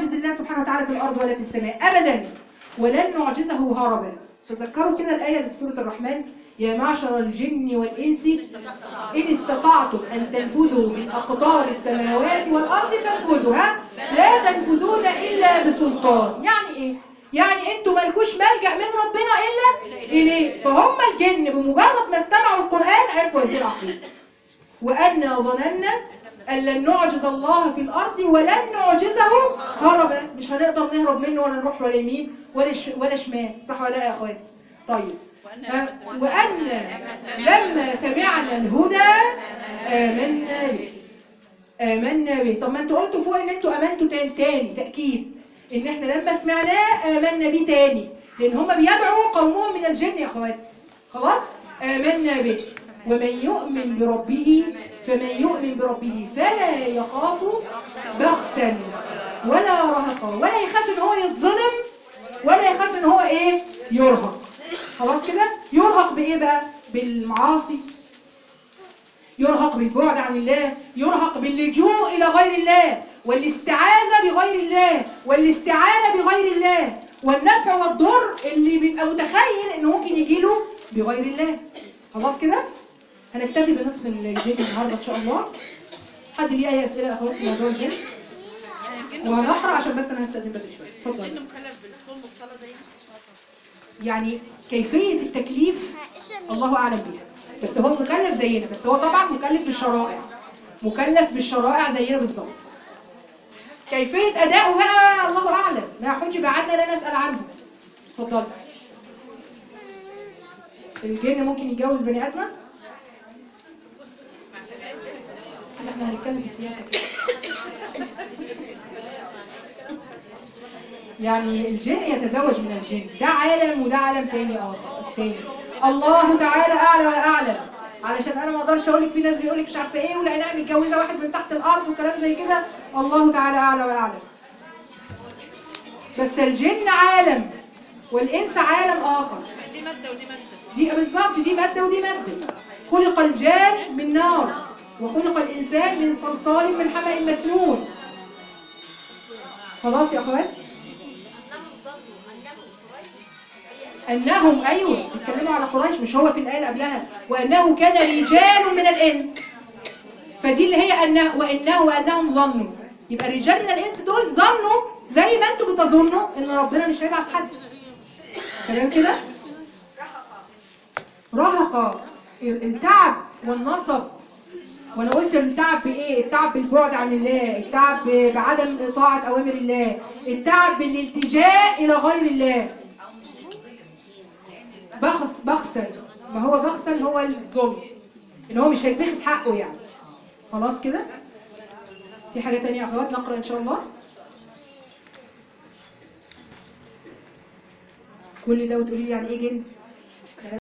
نعجز الله سبحانه وتعالى في الأرض ولا في السماء أبدا، ولن نعجزه هربا. تذكروا كده الآية اللي في سورة الرحمن: يا معشر الجن والإنس إن استطعتم أن تنفذوا من أقطار السماوات والأرض فانفذوا، لا تنفذون إلا بسلطان. يعني إيه؟ يعني أنتم مالكوش ملجأ من ربنا إلا إليه. فهم الجن بمجرد ما استمعوا القرآن عرفوا هذه العقيدة. وأنا ظننا أن لن نعجز الله في الأرض ولن نعجزه هربا. مش هنقدر نهرب منه ولا نروح ولا يمين ولا شمال. صح ولا لا يا أخواتي؟ طيب، وأن لما سمعنا الهدى آمنا به. آمنا به. طب ما انتوا قلتوا فوق ان انتوا امنتوا تاني تأكيد ان احنا لما سمعناه آمنا به تاني، لان هم بيدعوا قومهم من الجن يا أخواتي. خلاص؟ آمنا به. ومن يؤمن بربه فلا يخاف بخسا ولا رهقا، ولا يخاف ان هو يتظلم ولا يخاف ان هو ايه؟ يرهق. خلاص كده؟ يرهق بايه بقى؟ بالمعاصي، يرهق بالبعد عن الله، يرهق باللجوء الى غير الله والاستعاذة بغير الله والاستعانة بغير الله والنفع والضر اللي بيبقى متخيل انه ممكن يجيله بغير الله. خلاص كده؟ هنكتفي بنصف الجن النهارده ان شاء الله. حد ليه اي اسئله اخوات في موضوع الجن؟ وهنقرا عشان بس انا هستأذن بدري شويه. اتفضل. الجن مكلف بالصوم والصلاه دي؟ يعني كيفيه التكليف الله اعلم بيها، بس هو مكلف زينا، بس هو طبعا مكلف بالشرائع، مكلف بالشرائع زينا بالظبط. كيفيه اداؤه بقى الله اعلم، لا حجب عنا لا نسال عنه. اتفضل. الجن ممكن يتجوز بني ادم؟ احنا هنتكلم في السياسه كده. يعني الجن يتزوج من الجن، ده عالم وده عالم تاني اخر تاني. الله تعالى اعلى واعلم. علشان انا ما اقدرش اقول لك في ناس بيقول لك مش عارفه ايه ولقيناها متجوزه واحد من تحت الارض وكلام زي كده. الله تعالى اعلى واعلم. بس الجن عالم والانس عالم اخر. دي ماده ودي ماده. دي بالظبط، دي ماده ودي ماده. خلق الجان من نار وخلق الانسان من صلصال من حمأ مسنون. خلاص يا اخوات؟ أنهم أيوة بيتكلموا على قريش، مش هو في الآية اللي قبلها وأنه كان رجال من الإنس، فدي اللي هي وأنهم ظنوا. يبقى الرجال من الإنس دول ظنوا زي ما أنتم بتظنوا إن ربنا مش هيبعث حد. تمام كده؟ رهق التعب والنصب. وانا قلت التعب بايه؟ التعب بالبعد عن الله، التعب بعدم طاعة اوامر الله، التعب بالالتجاء الى غير الله. بخسا، ما هو بخسا هو الظلم، ان هو مش هيتبخس حقه يعني. خلاص كده؟ في حاجة تانية يا اخوات نقرأ ان شاء الله؟ كل ده وتقولي لي يعني ايه جن؟